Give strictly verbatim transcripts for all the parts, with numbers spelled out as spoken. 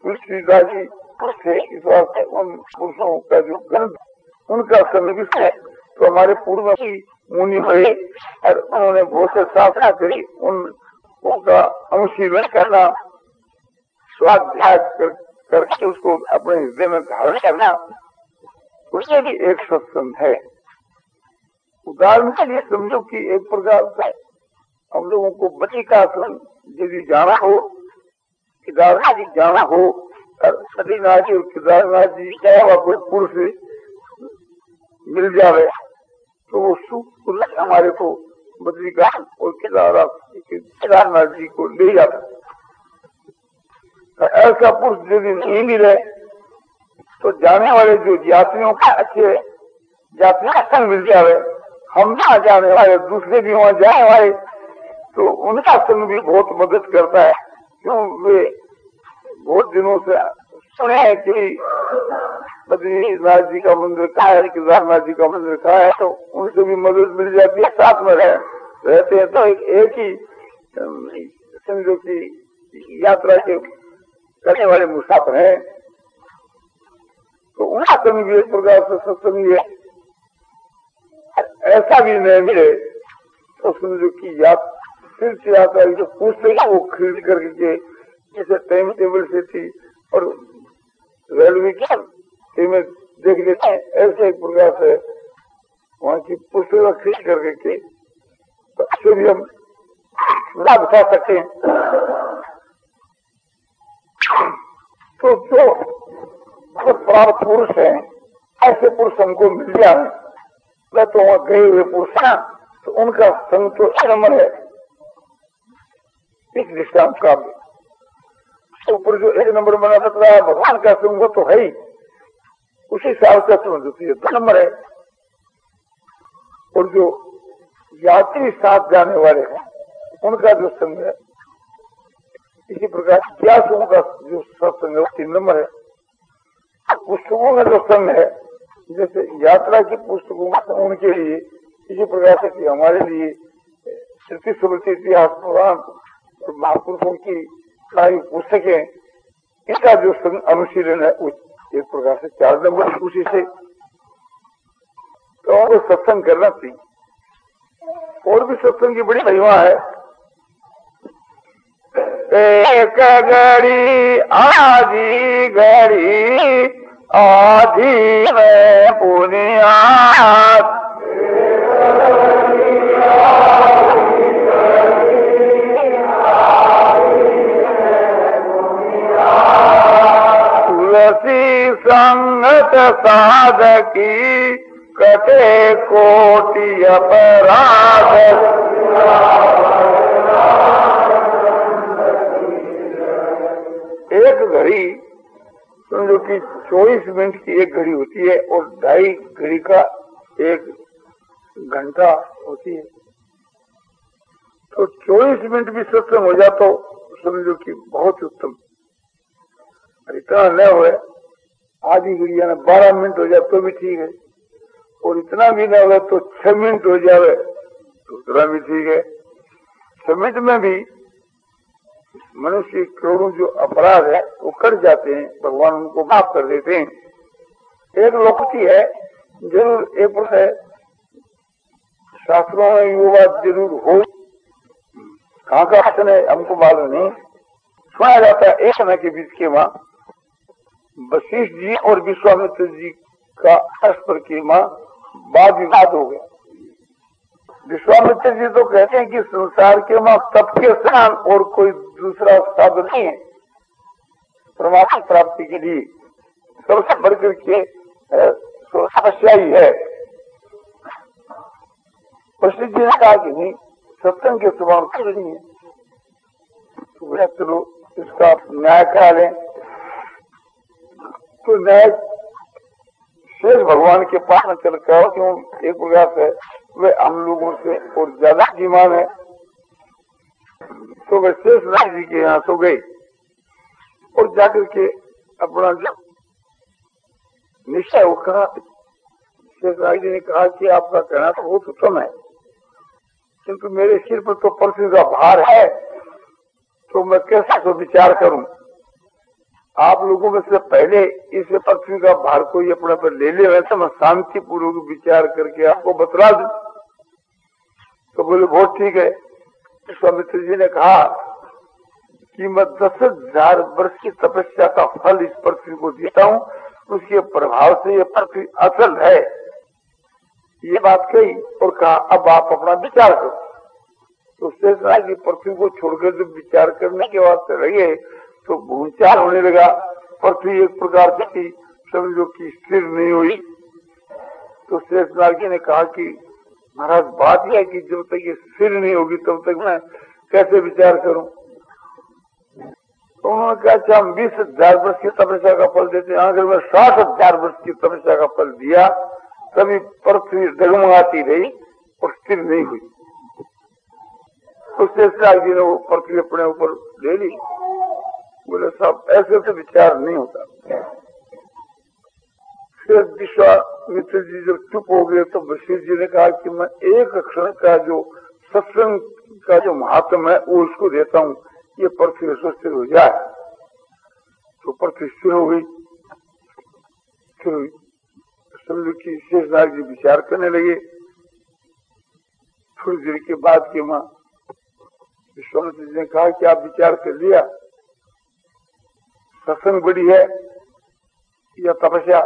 तुलसीदास जी थे, इस वास्ते उन पुरुषों का जो गंध उनका सन्निविष्ट है। तो हमारे पूर्व की मुनि हुए और उन्होंने बहुत से साधना करी, उन उनका अनुशीलन करना, स्वाध्याय कर, करके उसको अपने हृदय में धारण करना, उसमें भी एक सत्संग है। उदाहरण के लिए समझो कि एक प्रकार से हम लोगों को बद्री का आश्रम यदि जाना हो, केदारनाथ जी जाना हो, और बद्रीनाथ जी और केदारनाथ जी गया हुआ कोई पुरुष मिल जावे तो वो सुख हमारे को बद्रीनाथ और केदारनाथ केदारनाथ जी को ले जाता। तो ऐसा पुरुष यदि नहीं मिले तो जाने वाले जो यात्रियों का अच्छे यात्रियों का संग मिल जावे, हम ना जाने वाले दूसरे भी वहां जाने वाले, तो उनका संग भी बहुत मदद करता है। क्यों, वे बहुत दिनों से सुने हैं कि बद्रीनाथ जी का मंदिर कहाँ है, केदारनाथ जी का मंदिर कहाँ है, तो उनसे भी मदद मिल जाती है। साथ में रह, रहते हैं तो एक, एक ही समझो की यात्रा के करने वाले मुसाफिर हैं, तो उनका संग भी एक प्रकार से सत्संग है। ऐसा भी नहीं मिले तो समझो की यात्रा तीर्थ यात्रा जो पूछते हैं वो खरीद करके जैसे टाइम टेबल से थी और रेलवे की में देख लेते हैं, ऐसे एक प्रकार से वहाँ की पुस्तक खरीद करके तो अच्छे भी हम लाभ उठा सकते हैं। तो जो प्राप्त पुरुष है ऐसे पुरुष हमको मिल जाए, मैं तो वहाँ गए हुए पुरुष है तो उनका संग तो एक नंबर है। इस दृष्टांत का ऊपर जो एक नंबर बना सकता है भगवान का संग वो तो है ही, उसी साल का समझ दो नंबर है। और जो यात्री साथ जाने वाले हैं उनका जो संग है, इसी प्रकार इतिहासों का जो सत्संग है वो तीन नंबर है। पुस्तकों का जो संग है, जैसे यात्रा की पुस्तकों का संग उनके लिए, इसी प्रकार से कि हमारे लिए श्रुति स्मृति इतिहास पुराण और महापुरुषों की सारी पुस्तकें, इनका जो संग अनुशीलन है एक प्रकार से चार नंबर उसी से तो उनको सत्संग करना चाहिए। और भी सत्संग की बड़ी महिमा है। एक घड़ी आधी घड़ी आधी में पुनियाद, तुलसी संगत साधकी कटे कोटि अपराध, एक घड़ी समझो कि चौबीस मिनट की एक घड़ी होती है और ढाई घड़ी का एक घंटा होती है। तो चौबीस मिनट भी सत्संग हो जाता तो समझो कि बहुत उत्तम। इतना न हो आधी घड़ी यानी बारह मिनट हो जाए तो भी ठीक है, और इतना भी न हो तो छह मिनट हो जाए तो उतना भी ठीक है। छह मिनट में भी मनुष्य करोड़ों जो अपराध है वो कर जाते हैं, भगवान उनको माफ कर देते हैं। एक लोकती है जरूर, एक पुरुष है शास्त्रों में वो बात जरूर हो, कहाँ का वचन है हमको मालूम नहीं। सुना जाता है एक समय के बीच के माँ वशिष्ठ जी और विश्वामित्र जी का परस्पर के माँ वाद विवाद हो गया। विश्वामित्र जी तो कहते हैं कि संसार के माँ तप के समान और कोई दूसरा साधन नहीं है परमात्मा प्राप्ति के लिए, सबसे बढ़कर के समस्या ही है। वशिष्ठ जी ने कहा कि नहीं, सत्संग के समान कुछ नहीं है, तो चलो इसका न्याय करा लें। तो न्याय शेष भगवान के पास में चल कर क्यों एक प्रकार से वे हम लोगों से और ज्यादा जीमान है, तो वे शेष नाथ जी के यहाँ सो गई और जाकर के अपना जब निश्चय वो कहा, शेष नाथ जी ने कहा कि आपका कहना तो बहुत उत्तम है, किंतु मेरे सिर पर तो पृथ्वी का भार है, तो मैं कैसा तो विचार करूं। आप लोगों में से पहले इस पृथ्वी का भार कोई अपने पर ले ले, वैसे मैं शांति पूर्वक विचार करके आपको बतला दूं। तो बोले बहुत ठीक है। स्वामित्र जी ने कहा कि मैं दस हजार वर्ष की तपस्या का फल इस पृथ्वी को देता हूँ, उसके प्रभाव से ये पृथ्वी असल है। ये बात कही और कहा अब आप अपना विचार करो। तो शेषनाग की पृथ्वी को छोड़कर जब विचार करने के वास्ते लगे तो भूचाल होने लगा। पृथ्वी एक प्रकार से समझो कि स्थिर नहीं हुई। तो शेषनाग जी ने कहा कि महाराज बात यह है कि जब तक ये स्थिर नहीं होगी तब तक मैं कैसे विचार करूं। तो उन्होंने कहा अच्छा हम बीस हजार वर्ष की तपस्या का फल देते हैं। अगर मैं साठ हजार वर्ष की तपस्या का फल दिया तभी पृथ्वी डगमगाती रही और स्थिर नहीं हुई। तो शेषनाग जी ने वो पृथ्वी अपने ऊपर ले ली। बोले साहब ऐसे से विचार नहीं होता। फिर विश्वामित्र जी जब चुप हो गए तो वशिष्ठ जी ने कहा कि मैं एक क्षण का जो सत्संग का जो महात्म है वो उसको देता हूँ, ये पृथ्वी स्थिर हो जाए। तो पृथ्वी स्थिर हो गई। स्थिर हुई समझो कि शेषनाग जी विचार करने लगे। थोड़ी देर के बाद के माँ विश्वामित्र जी ने कहा कि आप विचार कर लिया, सत्संग बड़ी है या तपस्या?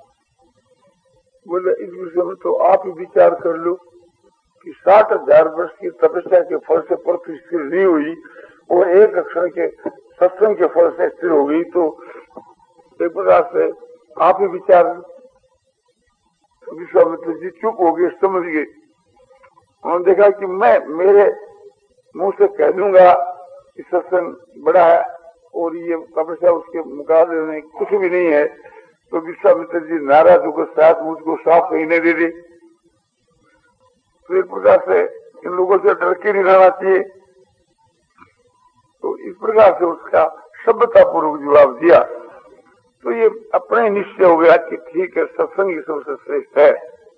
बोले इस विषय में तो आप ही विचार कर लो कि साठ हजार वर्ष की तपस्या के फल से पृथ्वी स्थिर नहीं हुई और एक अक्षर के सत्संग के फल से स्थिर हो गई, तो एक प्रकार से आप ही विचार। विश्वामित्र जी चुप हो गए, समझ गए। उन्होंने देखा कि मैं मेरे मुंह से कह दूंगा कि सत्संग बड़ा है और ये तपस्या उसके मुकाबले में कुछ भी नहीं है, तो विश्वामित्र जी नाराज होकर साथ मुझको साफ कहने दे दे। तो एक प्रकार से इन लोगों से डर के नहीं रहना चाहिए। तो इस प्रकार से उसका सभ्यता पूर्वक जवाब दिया। तो ये अपने निश्चय हो गया कि ठीक है सत्संग ही सबसे श्रेष्ठ है।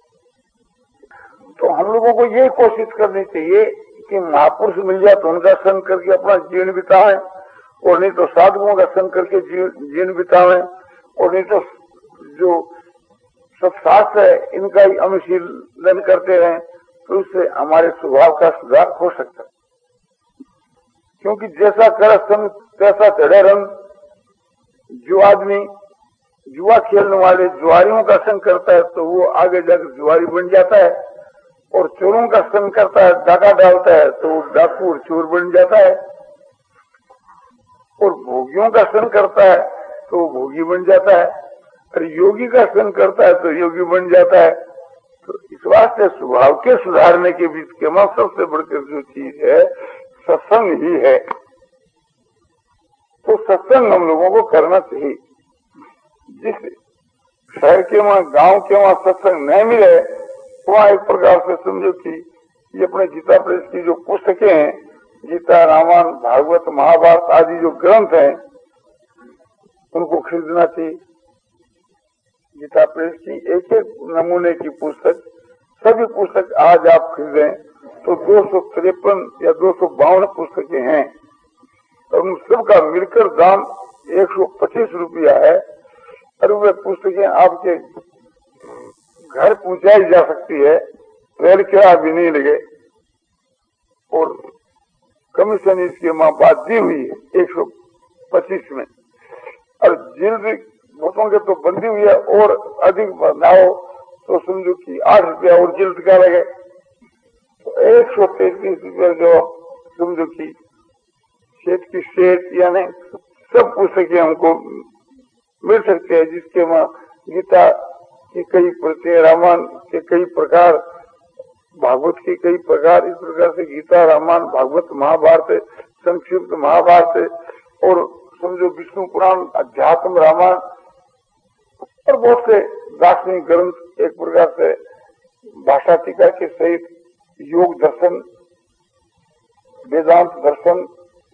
तो हम लोगों को ये कोशिश करनी चाहिए कि महापुरुष मिल जाए तो उनका संग करके अपना जीवन बिताएं, और नहीं तो साधुओं का संग करके जीवन बिताएं, और नहीं तो जो सब शास्त्र है इनका ही अनुशीलन करते रहें, तो इससे हमारे स्वभाव का सुधार हो सकता है। क्योंकि जैसा कर संग तैसा चढ़े रंग। जो आदमी जुआ खेलने वाले जुआरियों का संग करता है तो वो आगे जाकर जुआरी बन जाता है, और चोरों का संग करता है, डाका डालता है, तो वो डाकू और चोर बन जाता है, और भोगियों का संग करता है तो वो भोगी बन जाता है, और योगी का संग करता है तो योगी बन जाता है। तो इस वास्ते स्वभाव के सुधारने के बीच के में सबसे बढ़कर जो चीज है सत्संग ही है। तो सत्संग हम लोगों को करना चाहिए। जिस शहर के वहां गांव के वहां सत्संग नहीं मिले वहां एक प्रकार से समझो कि ये अपने गीता प्रेस की जो पुस्तकें हैं, गीता, रामायण, भागवत, महाभारत आदि जो ग्रंथ हैं उनको खरीदना चाहिए। गीता प्रेस की एक एक नमूने की पुस्तक, सभी पुस्तक आज आप खरीदें तो दो सौ तिरपन या दो सौ बावन पुस्तकें हैं, और उन सबका मिलकर दाम एक सौ पच्चीस रुपया है, और वे पुस्तकें आपके घर पहुंचाई जा सकती है, रेल किराया भी नहीं लगे, और कमीशन इसके माँ बात दी हुई है एक सौ पच्चीस में, और जिल्द भूतों के तो बंदी हुई है, और अधिक बनाओ तो समझो कि आठ रुपया और जिल्द का लगे, तो एक सौ तैतीस रुपया जो समझो की सेठ की सेठ यानी सब पुस्तकें हमको मिल सकते हैं, जिसके वहाँ गीता की कई प्रत्यय, रामायण के कई प्रकार, भागवत के कई प्रकार, इस प्रकार से गीता, रामायण, भागवत, महाभारत, संक्षिप्त महाभारत, और समझो विष्णु पुराण, अध्यात्म रामायण, और बहुत से दार्शनिक ग्रंथ, एक प्रकार से भाषा टीका के सहित योग दर्शन, वेदांत दर्शन,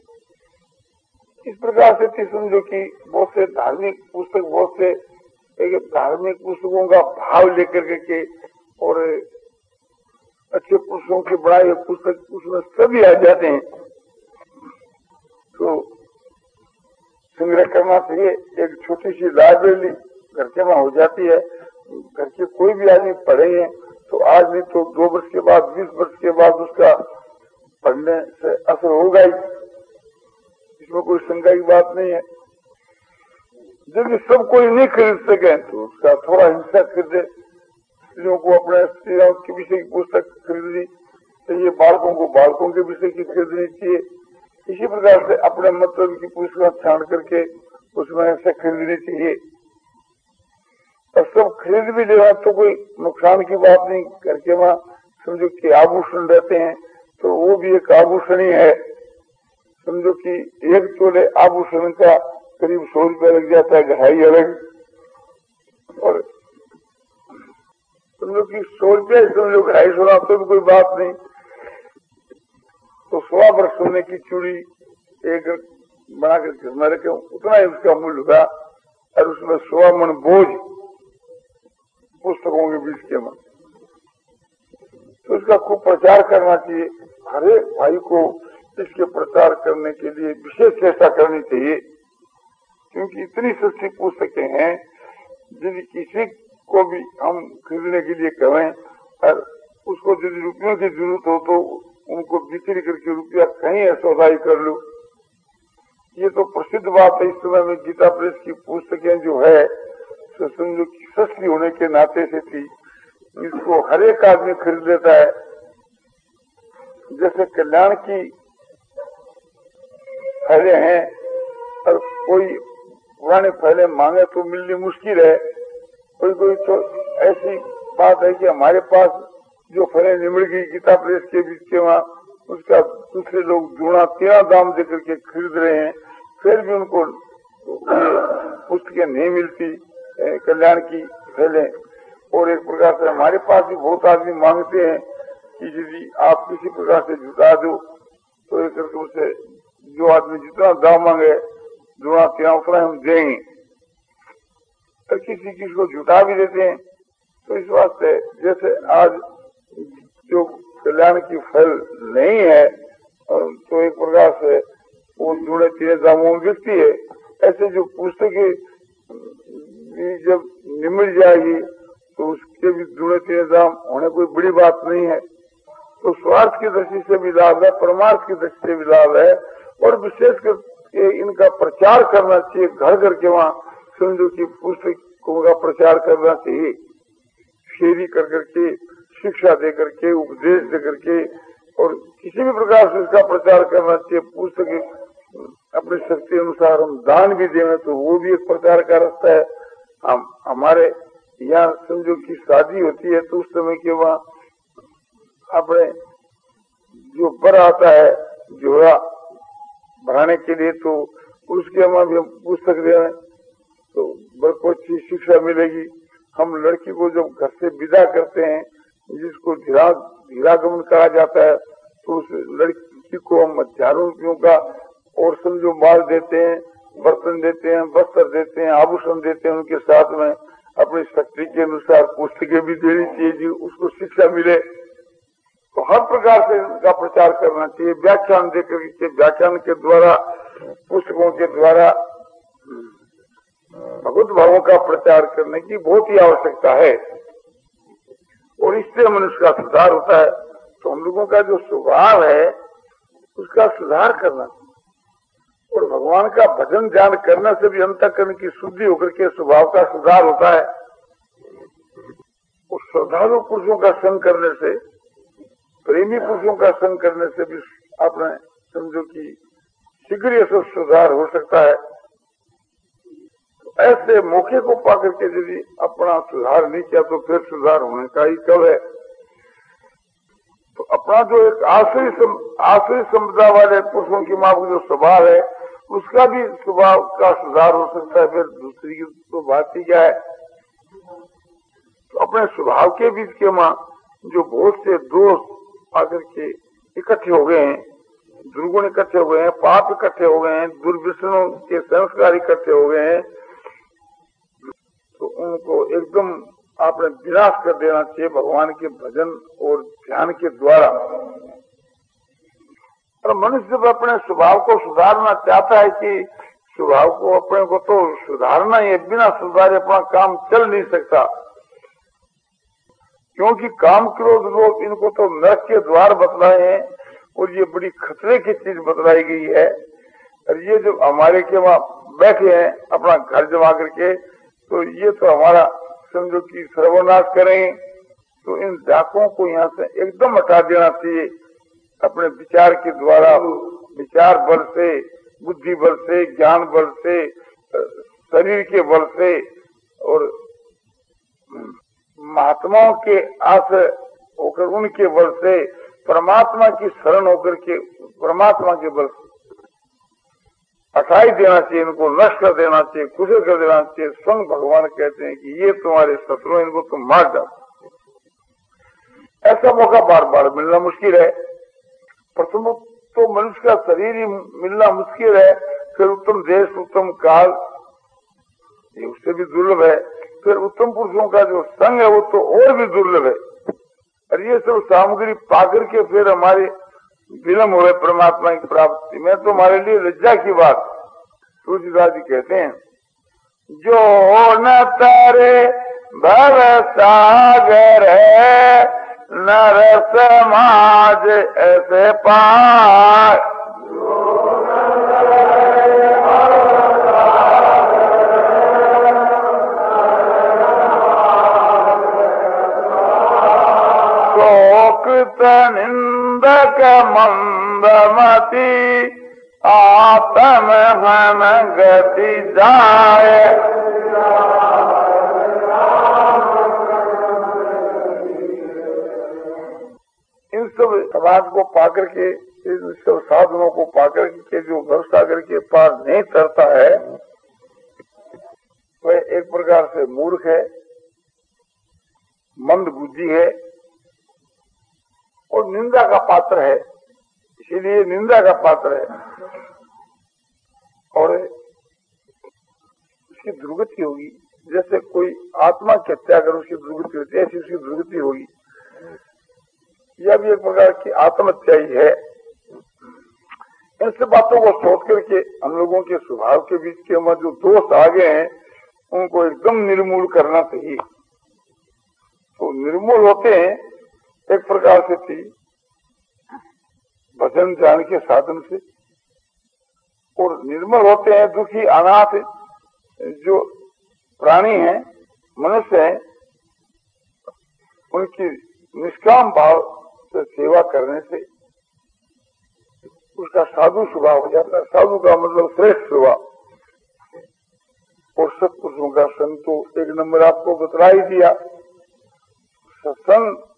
इस प्रकार से समझो कि बहुत से धार्मिक पुस्तक, बहुत से एक धार्मिक पुस्तकों का भाव लेकर के और अच्छे पुस्तकों के बनाए हुए पुस्तक उसमें सभी आ जाते हैं। तो संग्रह करना चाहिए। एक छोटी सी लाइब्रेरी घर के वहां हो जाती है, घर के कोई भी आदमी पढ़ेंगे तो आज नहीं तो दो वर्ष के बाद, बीस वर्ष के बाद उसका पढ़ने से असर होगा ही, इसमें कोई शंका की बात नहीं है। यदि सब कोई नहीं खरीद सके तो उसका थोड़ा हिस्सा खरीदे। स्त्रियों को अपने स्त्रियों के विषय की पुस्तक खरीदनी चाहिए, बालकों को बालकों के विषय की खरीदनी चाहिए। इसी प्रकार से अपने मतलब की पुस्तक छान करके उसमें से खरीदनी चाहिए। और सब खरीद भी लेना तो कोई नुकसान की बात नहीं। करके वहाँ समझो कि आभूषण रहते हैं तो वो भी एक आभूषण ही है। समझो कि एक तोले आभूषण का करीब सौ रुपया लग जाता है, गहराई अलग, और समझो कि सौ रुपया समझो गहराई सोना तो भी कोई बात नहीं। तो सवा वर्ष सोने की चूड़ी एक बनाकर घर में रखे, उतना ही उसका मूल्य होगा। और उसमें सवा मन बोझ पुस्तकों के बीच के मन, तो इसका खूब प्रचार करना चाहिए। हर एक भाई को इसके प्रचार करने के लिए विशेष चेष्टा करनी चाहिए, क्योंकि इतनी सस्ती पुस्तकें हैं। यदि किसी को भी हम खरीदने के लिए कहें और उसको यदि रुपयों की जरूरत हो तो उनको बिक्री करके रुपया कहीं सौदाई कर लो। ये तो प्रसिद्ध बात है। इस समय में गीता प्रेस की पुस्तकें जो है तो समझो कि सस्ती होने के नाते से थी, इसको हर एक आदमी खरीद लेता है। जैसे कल्याण की फैले हैं और कोई पुराने फैले मांगे तो मिलनी मुश्किल है। कोई कोई तो ऐसी बात है कि हमारे पास जो फैले निमड़ गई गीता प्रेस के बीच के वहाँ, उसका दूसरे लोग दूना तेरह दाम देकर के खरीद रहे हैं, फिर भी उनको पुस्तकें नहीं मिलती कल्याण की फैले। और एक प्रकार से हमारे पास भी बहुत आदमी मांगते हैं कि यदि आप किसी प्रकार से जुटा दो तो एक करके उसे जो आदमी जितना दाम मांगे दूना तेरह उतना हम देंगे। और किसी किसी को जुटा भी देते हैं। तो इस वास्ते जैसे आज जो कल्याण की फल नहीं है तो एक प्रकार से वो दूने तीन दामों में बिकती है। ऐसे जो पुस्तकें जब निमट जाएगी तो उसके भी दूने तीन दाम होने कोई बड़ी बात नहीं है। तो स्वार्थ की दृष्टि से भी लाभ है, परमार्थ की दृष्टि से भी लाभ है। और विशेषकर इनका प्रचार करना चाहिए, घर घर के वहाँ समझो की पुस्तकों का प्रचार करना चाहिए। शेरी कर करके, शिक्षा दे करके, उपदेश दे करके, और किसी भी प्रकार से इसका प्रचार करना चाहिए। पुस्तक अपनी शक्ति अनुसार हम दान भी दें तो वो भी एक प्रचार का रास्ता है। हम हमारे यहाँ समझो की शादी होती है तो उस समय के वहाँ अपने जो बर आता है जोड़ा बढ़ाने के लिए, तो उसके वहाँ भी हम पुस्तक दे रहे हैं तो बर को अच्छी शिक्षा मिलेगी। हम लड़की को जब घर से विदा करते हैं, जिसको धीरा धीरागमन कहा जाता है, तो उस लड़की को हम हजारों रुपयों का और समझो माल देते हैं, बर्तन देते हैं, वस्त्र देते हैं, आभूषण देते हैं। उनके साथ में अपनी शक्ति के अनुसार पुस्तकें भी देनी चाहिए जी उसको शिक्षा मिले। तो हर प्रकार से इनका प्रचार करना चाहिए। व्याख्यान देकर के, व्याख्यान के द्वारा, पुस्तकों के द्वारा भगवत भावों का प्रचार करने की बहुत ही आवश्यकता है। और इससे मनुष्य का सुधार होता है। तो हम लोगों का जो स्वभाव है उसका सुधार करना, और भगवान का भजन ध्यान करने से भी अंतःकरण की शुद्धि होकर के स्वभाव का सुधार होता है। और श्रद्धालु पुरुषों का संग करने से, प्रेमी पुरुषों का संग करने से भी आपने समझो कि शीघ्र से सुधार हो सकता है। तो ऐसे मौके को पाकर के यदि अपना सुधार नहीं किया तो फिर सुधार होने का ही कब है। तो अपना जो एक आश्रय सम, आश्रय संपदा वाले पुरुषों की माँ का जो स्वभाव है उसका भी स्वभाव का सुधार हो सकता है। फिर दूसरी की तो बात ही क्या है। तो अपने स्वभाव के बीच के माँ जो बहुत से दोष आकर के इकट्ठे हो गए हैं, दुर्गुण इकट्ठे हो गए हैं, पाप इकट्ठे हो गए हैं, दुर्व्यसनों के संस्कार इकट्ठे हो गए हैं, तो उनको एकदम आपने विनाश कर देना चाहिए भगवान के भजन और ध्यान के द्वारा। और मनुष्य जब अपने स्वभाव को सुधारना चाहता है कि स्वभाव को अपने को तो सुधारना ही है, बिना सुधारे अपना काम चल नहीं सकता। क्योंकि काम क्रोध लोग इनको तो नरक के द्वार बतलाए हैं और ये बड़ी खतरे की चीज बतलाई गई है। और ये जो हमारे के वहां बैठे हैं अपना घर जमा करके, तो ये तो हमारा समझो कि सर्वनाश करें। तो इन डाकों को यहाँ से एकदम हटा देना चाहिए अपने विचार के द्वारा, विचार बल से, बुद्धि बल से, ज्ञान बल से, शरीर के बल से और महात्माओं के आश्रय होकर उनके बल से, परमात्मा की शरण होकर के परमात्मा के बल से हटाई देना चाहिए, इनको नष्ट कर देना चाहिए, खुशी कर देना चाहिए। स्वयं भगवान कहते हैं कि ये तुम्हारे शत्रु, इनको तुम मार जाओ। ऐसा मौका बार बार मिलना मुश्किल है। प्रथम तो मनुष्य का शरीर ही मिलना मुश्किल है, फिर उत्तम देश, उत्तम काल, ये उससे भी दुर्लभ है। फिर उत्तम पुरुषों का जो संग है वो तो और भी दुर्लभ है। और ये सब सामग्री पाकर के फिर हमारे विलम्ब हुए परमात्मा की प्राप्ति में, तो हमारे लिए लज्जा की बात। तुलसीदास जी कहते हैं, जो न तारे भव सागर है, नर समाज ऐसे पार। शोकृत निंदक मंदमती, आत्म हम गति जाए। इन सब समाज को पाकर के, इन सब साधनों को पाकर के जो व्यवस्था करके पार नहीं करता है, वह एक प्रकार से मूर्ख है, मंद बुद्धि है और निंदा का पात्र है। इसीलिए निंदा का पात्र है और उसकी दुर्गति होगी। जैसे कोई आत्मा की हत्या कर उसकी दुर्गति होती है, ऐसी उसकी दुर्गति होगी। यह भी एक प्रकार की आत्महत्या ही है। इन सब बातों को सोच करके हम लोगों के स्वभाव के बीच के हमारे जो दोष आ गए हैं उनको एकदम निर्मूल करना चाहिए। तो निर्मूल होते हैं एक प्रकार से थी भजन ध्यान के साधन से, और निर्मल होते हैं दुखी अनाथ जो प्राणी हैं, मनुष्य हैं, उनकी निष्काम भाव से सेवा करने से उसका साधु स्वभाव हो जाता है। साधु का मतलब श्रेष्ठ स्वभाव। और सत्पुरुषों का संग तो एक नंबर आपको बतला ही दिया। सत्संग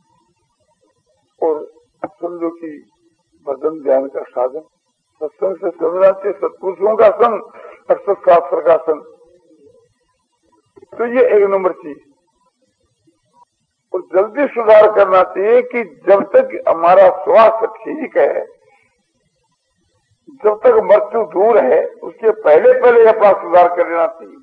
और समझो कि भजन ध्यान का साधन, सत्संग से समझना चाहिए सत्पुरुषों का संग और सत्शास्त्र का संग, तो ये एक नंबर चीज। और जल्दी सुधार करना चाहिए कि जब तक हमारा स्वास्थ्य ठीक है, जब तक मृत्यु दूर है, उसके पहले पहले अपना सुधार कर लेना चाहिए।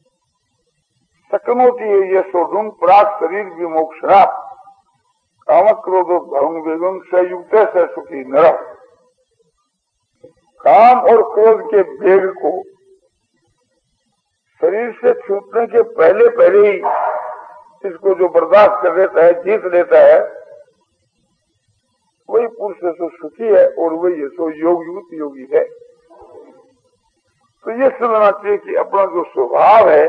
सकनोती है ये सोढुंग प्राक शरीर विमोक्षणा, काम क्रोधो भंग वेगम संयुक्त से सुखी नरक। काम और क्रोध के वेग को शरीर से छूटने के पहले पहले ही इसको जो बर्दाश्त कर लेता है, जीत लेता है, वही पुरुष सो सुखी है और वही सो योग युक्त योगी है। तो ये समझना चाहिए कि अपना जो स्वभाव है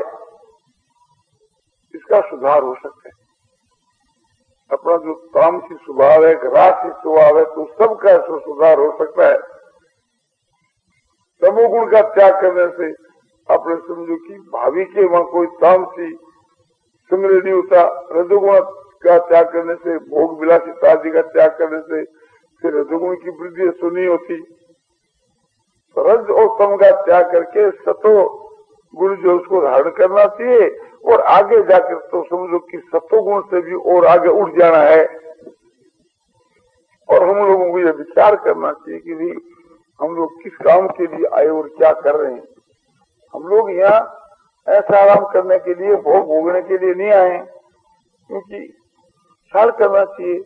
इसका सुधार हो सकता है। अपना जो तामसी स्वभाव है, राशि स्वभाव है, तो सबका ऐसा सुधार हो सकता है। तमोगुण का त्याग करने से अपने समझो कि भावी के वहां कोई तामसी संग्रह नहीं होता। रजोगुण का त्याग करने से, भोग विलासिता आदि का त्याग करने से फिर रजोगुण की वृद्धि सुनी होती। रज और तम का त्याग करके सतो गुण जो उसको धारण करना चाहिए और आगे जाकर तो समझो कि सतो गुण से भी और आगे उठ जाना है। और हम लोगों को यह विचार करना चाहिए कि भी हम लोग किस काम के लिए आए और क्या कर रहे हैं। हम लोग यहाँ ऐसा आराम करने के लिए, भोग भोगने के लिए नहीं आए, क्योंकि ख्याल करना चाहिए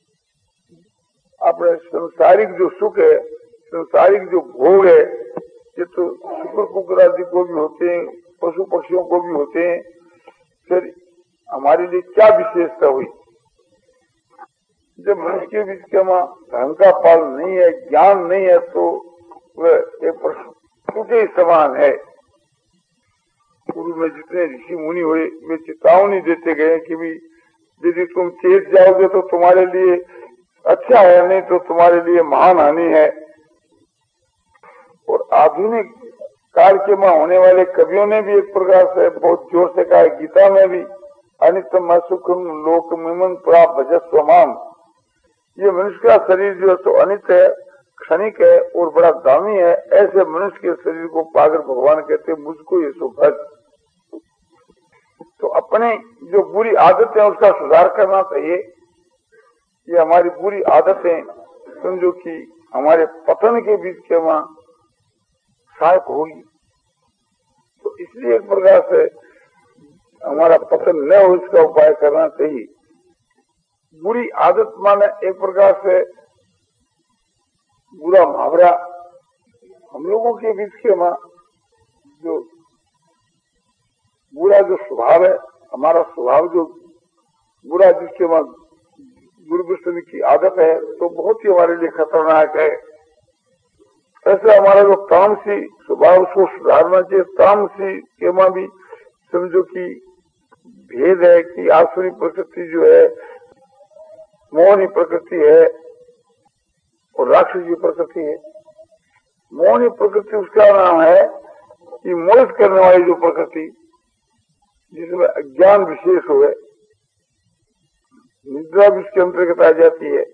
अपने संसारिक जो सुख है, संसारिक जो भोग है, ये तो शुक्र कुकर आदि को भी होते हैं, पशु पक्षियों को भी होते हैं। फिर हमारे लिए क्या विशेषता हुई? जब मनुष्य के बीच के वहां धन का पाल नहीं है, ज्ञान नहीं है, तो वह एक पशु के समान है। पूर्व में जितने ऋषि मुनि हुए वे चेतावनी देते गए कि भी यदि तुम चेत जाओगे तो तुम्हारे लिए अच्छा है, नहीं तो तुम्हारे लिए महान हानि है। और आधुनिक काल के में होने वाले कवियों ने भी एक प्रकार से बहुत जोर से कहा, गीता में भी, अनित्यम सुखम लोकमिमं प्राप्त भजस्वमाम। ये मनुष्य का शरीर जो है तो अनित्य है, क्षणिक है और बड़ा दामी है। ऐसे मनुष्य के शरीर को पाकर भगवान कहते मुझको ये सो भज। तो अपने जो बुरी आदत है उसका सुधार करना चाहिए। ये हमारी बुरी आदतें समझो कि हमारे पतन के बीच के वहां सहायक होगी। तो इसलिए एक प्रकार से हमारा पतन न हो इसका उपाय करना चाहिए। बुरी आदत माने एक प्रकार से बुरा मुहावरा। हम लोगों के बीच के वहां जो बुरा जो स्वभाव है, हमारा स्वभाव जो बुरा जिसके वहां दुर्व्यसन की आदत है, तो बहुत ही हमारे लिए खतरनाक है। ऐसे हमारा जो तामसी स्वभाव उसको सुधारना चाहिए। तामसी के वहां भी समझो कि भेद है कि आसुरी प्रकृति जो है मोहनी प्रकृति है और राक्षसी प्रकृति है। मोहनी प्रकृति उसका नाम है कि मोहित करने वाली जो प्रकृति जिसमें अज्ञान विशेष हो, निद्रा भी उसके अंतर्गत आ जाती है।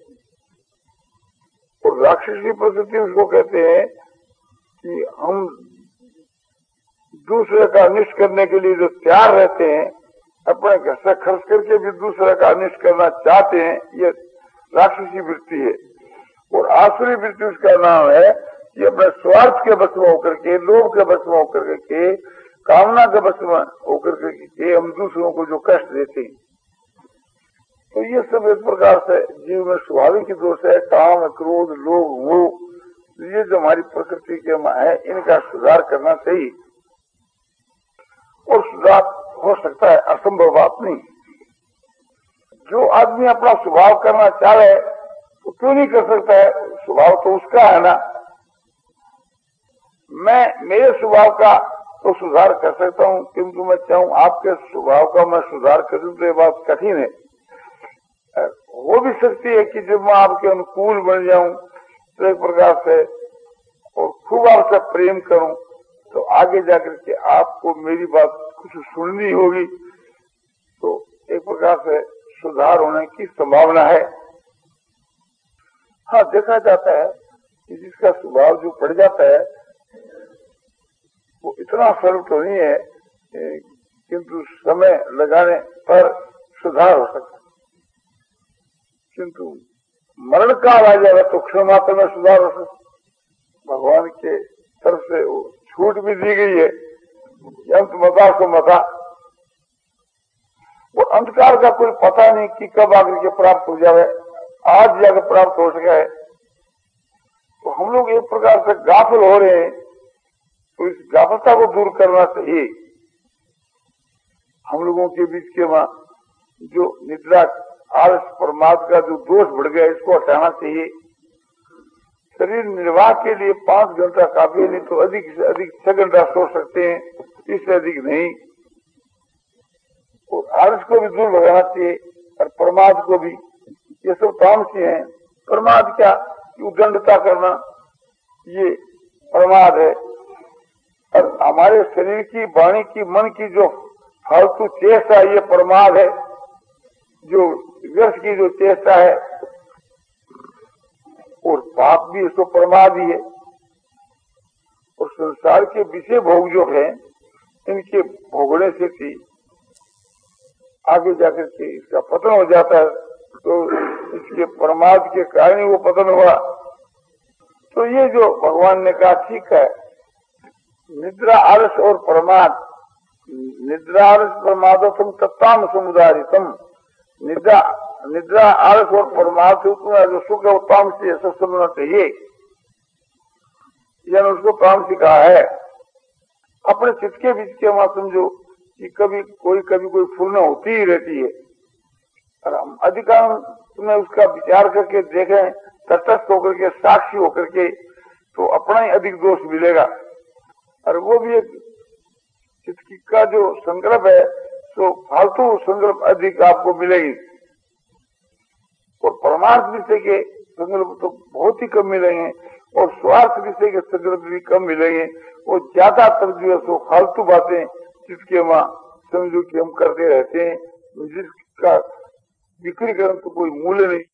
और राक्षसी प्रकृति उसको कहते हैं कि हम दूसरे का अनिष्ट करने के लिए जो तैयार रहते हैं, अपने घर से खर्च करके भी दूसरे का अनिष्ट करना चाहते हैं, ये राक्षसी वृत्ति है। और आसुरी वृत्ति उसका नाम है कि अपने स्वार्थ के बस में होकर के, लोभ के बस में होकर के, कामना के बस में होकर के हम दूसरों को जो कष्ट देते हैं। तो ये सब एक प्रकार से जीव में स्वाभाविक दोष है। काम, क्रोध, लोभ, मोह, ये जो हमारी प्रकृति के में है, इनका सुधार करना चाहिए। और सुधार हो सकता है, असंभव बात नहीं। जो आदमी अपना स्वभाव करना चाह रहे तो क्यों नहीं कर सकता है? स्वभाव तो उसका है ना। मैं मेरे स्वभाव का तो सुधार कर सकता हूँ, किंतु मैं चाहूँ आपके स्वभाव का मैं सुधार करूँ तो ये बात कठिन है। हो भी सकती है कि जब मैं आपके अनुकूल बन जाऊं तो एक प्रकार से और खूब आपसे प्रेम करूं तो आगे जाकर के आपको मेरी बात कुछ सुननी होगी, तो एक प्रकार से सुधार होने की संभावना है। हाँ, देखा जाता है कि जिसका स्वभाव जो पड़ जाता है वो इतना सरल तो नहीं है, किंतु समय लगाने पर सुधार हो सकता है। किंतु मरण काल आ जाएगा तो क्षण मात्र में सुधार हो सकता। भगवान के तरफ से वो छूट भी दी गई है, अंत मता को मता। वो अंधकार का कोई पता नहीं कि कब आकर के प्राप्त हो जाए, आज जाकर प्राप्त हो सका है। तो हम लोग एक प्रकार से गाफिल हो रहे हैं, तो इस गाफलता को दूर करना चाहिए। हम लोगों के बीच के वहां जो निद्रा, आलस, प्रमाद का जो दोष बढ़ गया, इसको हटाना चाहिए। शरीर निर्वाह के लिए पांच घंटा काफी, नहीं तो अधिक से अधिक छह घंटा सो सकते हैं, इससे अधिक नहीं। और आलस को भी दूर भगाना चाहिए और प्रमाद को भी। ये सब तामसी हैं। प्रमाद क्या? उद्दंडता करना, ये प्रमाद है। और हमारे शरीर की, वाणी की, मन की जो फालतू चेष्टा, ये प्रमाद है। जो व्यर्थ की जो चेष्टा है, और पाप भी इसको प्रमाद ही है। और संसार के विषय भोग जो है, इनके भोगने से भी आगे जाकर के इसका पतन हो जाता है। तो इसके प्रमाद के कारण ही वो पतन हुआ। तो ये जो भगवान ने कहा ठीक है, निद्रा, आलस और प्रमाद, निद्रा, आलस, प्रमादोत्तम तत्ताम समुदारितम। निद्रा निद्रा आलस और प्रमाद से उतना जो सुख है वो तामसी है, सब समझना चाहिए। यानी उसको काम सिखा है। अपने चित्त के बीच के वहां समझो कि कभी कोई कभी कोई फूलना होती ही रहती है, और हम अधिकांश में उसका विचार करके देखें, तटस्थ होकर के, साक्षी होकर के, तो अपना ही अधिक दोष मिलेगा। और वो भी एक चित्त का जो संकल्प है तो फालतू संकल्प अधिक आपको मिलेगी, और परमार्थ विषय के संकल्प तो बहुत ही कम मिलेंगे, और स्वार्थ विषय के संकल्प भी कम मिलेंगे। और ज्यादातर जो है सो फालतू बातें जिसके वहां समझो कि हम करते रहते हैं, जिसका विक्रीकरण तो कोई मूल्य नहीं।